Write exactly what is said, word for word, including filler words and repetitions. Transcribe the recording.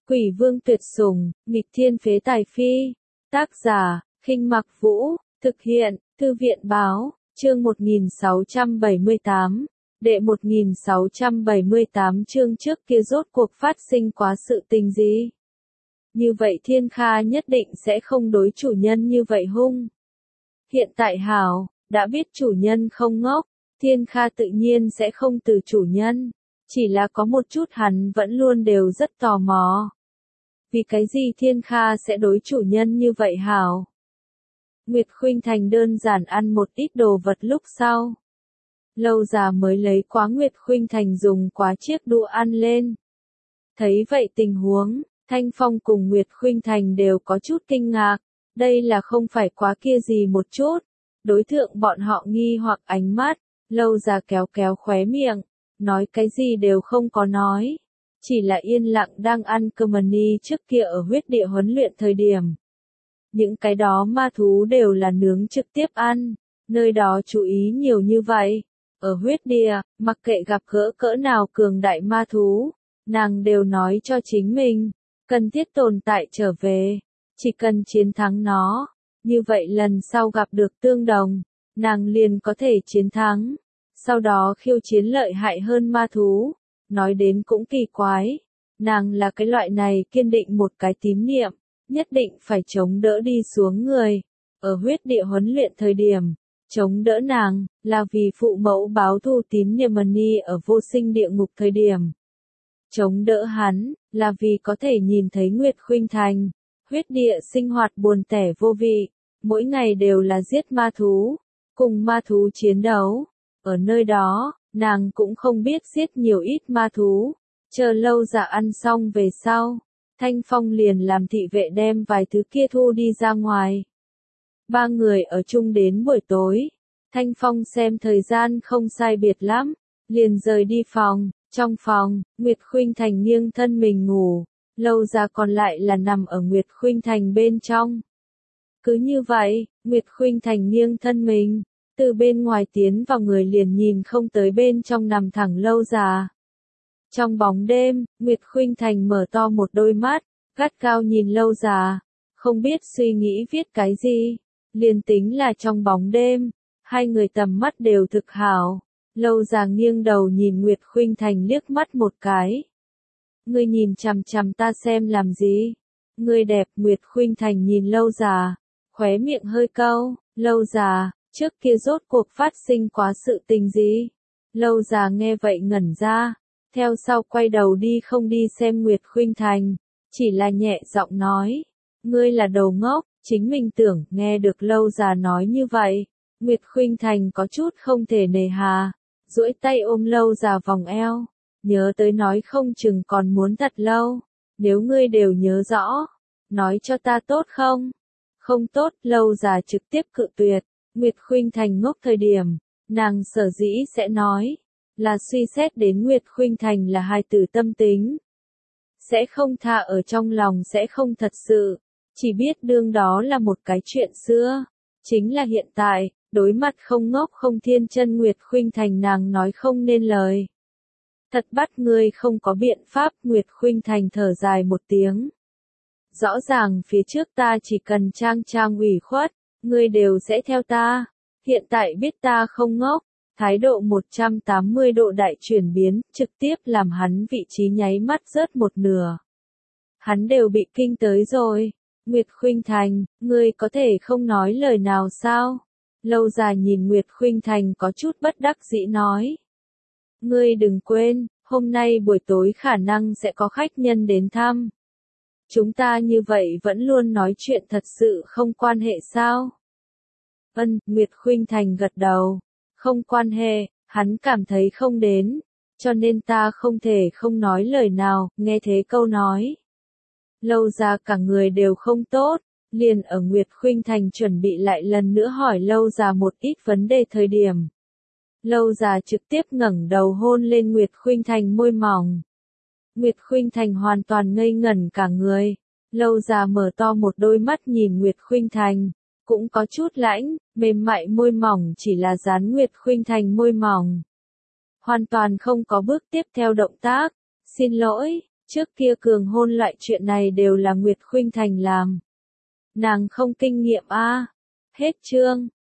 Quỷ vương tuyệt sủng, nghịch thiên phế tài phi. Tác giả, Khinh Mặc Vũ, thực hiện, Thư viện báo, chương một nghìn sáu trăm bảy mươi tám. Đệ một nghìn sáu trăm bảy mươi tám chương trước kia rốt cuộc phát sinh quá sự tình gì? Như vậy Thiên Kha nhất định sẽ không đối chủ nhân như vậy hung. Hiện tại hảo, đã biết chủ nhân không ngốc, Thiên Kha tự nhiên sẽ không từ chủ nhân. Chỉ là có một chút hắn vẫn luôn đều rất tò mò. Vì cái gì Thiên Kha sẽ đối chủ nhân như vậy hảo? Nguyệt Khuynh Thành đơn giản ăn một ít đồ vật lúc sau. Lâu già mới lấy quá Nguyệt Khuynh Thành dùng quá chiếc đũa ăn lên. Thấy vậy tình huống, Thanh Phong cùng Nguyệt Khuynh Thành đều có chút kinh ngạc. Đây là không phải quá kia gì một chút. Đối tượng bọn họ nghi hoặc ánh mắt, lâu già kéo kéo khóe miệng, nói cái gì đều không có nói. Chỉ là yên lặng đang ăn cơm ni trước kia ở huyết địa huấn luyện thời điểm. Những cái đó ma thú đều là nướng trực tiếp ăn, nơi đó chú ý nhiều như vậy. Ở huyết địa, mặc kệ gặp gỡ cỡ nào cường đại ma thú, nàng đều nói cho chính mình, cần thiết tồn tại trở về, chỉ cần chiến thắng nó, như vậy lần sau gặp được tương đồng, nàng liền có thể chiến thắng, sau đó khiêu chiến lợi hại hơn ma thú. Nói đến cũng kỳ quái, nàng là cái loại này kiên định một cái tín niệm, nhất định phải chống đỡ đi xuống người. Ở huyết địa huấn luyện thời điểm, chống đỡ nàng, là vì phụ mẫu báo thù tín niệm Mani ở vô sinh địa ngục thời điểm. Chống đỡ hắn, là vì có thể nhìn thấy Nguyệt Khuynh Thành, huyết địa sinh hoạt buồn tẻ vô vị, mỗi ngày đều là giết ma thú, cùng ma thú chiến đấu. Ở nơi đó, nàng cũng không biết giết nhiều ít ma thú, chờ lâu già ăn xong về sau, Thanh Phong liền làm thị vệ đem vài thứ kia thu đi ra ngoài. Ba người ở chung đến buổi tối, Thanh Phong xem thời gian không sai biệt lắm, liền rời đi phòng, trong phòng, Nguyệt Khuynh Thành nghiêng thân mình ngủ, lâu già còn lại là nằm ở Nguyệt Khuynh Thành bên trong. Cứ như vậy, Nguyệt Khuynh Thành nghiêng thân mình. Từ bên ngoài tiến vào người liền nhìn không tới bên trong nằm thẳng lâu già. Trong bóng đêm, Nguyệt Khuynh Thành mở to một đôi mắt, gắt gao nhìn lâu già, không biết suy nghĩ viết cái gì. Liền tính là trong bóng đêm, hai người tầm mắt đều thực hảo. Lâu già nghiêng đầu nhìn Nguyệt Khuynh Thành liếc mắt một cái. Ngươi nhìn chằm chằm ta xem làm gì? Ngươi đẹp. Nguyệt Khuynh Thành nhìn lâu già, khóe miệng hơi cau. Lâu già, trước kia rốt cuộc phát sinh quá sự tình gì? Lâu già nghe vậy ngẩn ra, theo sau quay đầu đi không đi xem Nguyệt Khuynh Thành, chỉ là nhẹ giọng nói, ngươi là đầu ngốc, chính mình tưởng. Nghe được lâu già nói như vậy, Nguyệt Khuynh Thành có chút không thể nề hà, duỗi tay ôm lâu già vòng eo, nhớ tới nói không chừng còn muốn thật lâu, nếu ngươi đều nhớ rõ, nói cho ta tốt không? Không tốt. Lâu già trực tiếp cự tuyệt. Nguyệt Khuynh Thành ngốc thời điểm, nàng sở dĩ sẽ nói, là suy xét đến Nguyệt Khuynh Thành là hài tử tâm tính. Sẽ không tha ở trong lòng, sẽ không thật sự, chỉ biết đương đó là một cái chuyện xưa. Chính là hiện tại, đối mặt không ngốc không thiên chân Nguyệt Khuynh Thành nàng nói không nên lời. Thật bắt ngươi không có biện pháp. Nguyệt Khuynh Thành thở dài một tiếng. Rõ ràng phía trước ta chỉ cần trang trang ủy khuất, ngươi đều sẽ theo ta. Hiện tại biết ta không ngốc, thái độ một trăm tám mươi độ đại chuyển biến, trực tiếp làm hắn vị trí nháy mắt rớt một nửa. Hắn đều bị kinh tới rồi. Nguyệt Khuynh Thành, ngươi có thể không nói lời nào sao? Lâu già nhìn Nguyệt Khuynh Thành có chút bất đắc dĩ nói. Ngươi đừng quên, hôm nay buổi tối khả năng sẽ có khách nhân đến thăm. Chúng ta như vậy vẫn luôn nói chuyện thật sự không quan hệ sao? Ân, Nguyệt Khuynh Thành gật đầu. Không quan hệ, hắn cảm thấy không đến, cho nên ta không thể không nói lời nào. Nghe thế câu nói, lâu già cả người đều không tốt, liền ở Nguyệt Khuynh Thành chuẩn bị lại lần nữa hỏi lâu già một ít vấn đề thời điểm. Lâu già trực tiếp ngẩng đầu hôn lên Nguyệt Khuynh Thành môi mỏng. Nguyệt Khuynh Thành hoàn toàn ngây ngẩn cả người. Lâu già mở to một đôi mắt nhìn Nguyệt Khuynh Thành, cũng có chút lãnh, mềm mại môi mỏng chỉ là dán Nguyệt Khuynh Thành môi mỏng. Hoàn toàn không có bước tiếp theo động tác. Xin lỗi, Trước kia cường hôn loại chuyện này đều là Nguyệt Khuynh Thành làm. Nàng không kinh nghiệm a. Hết chương.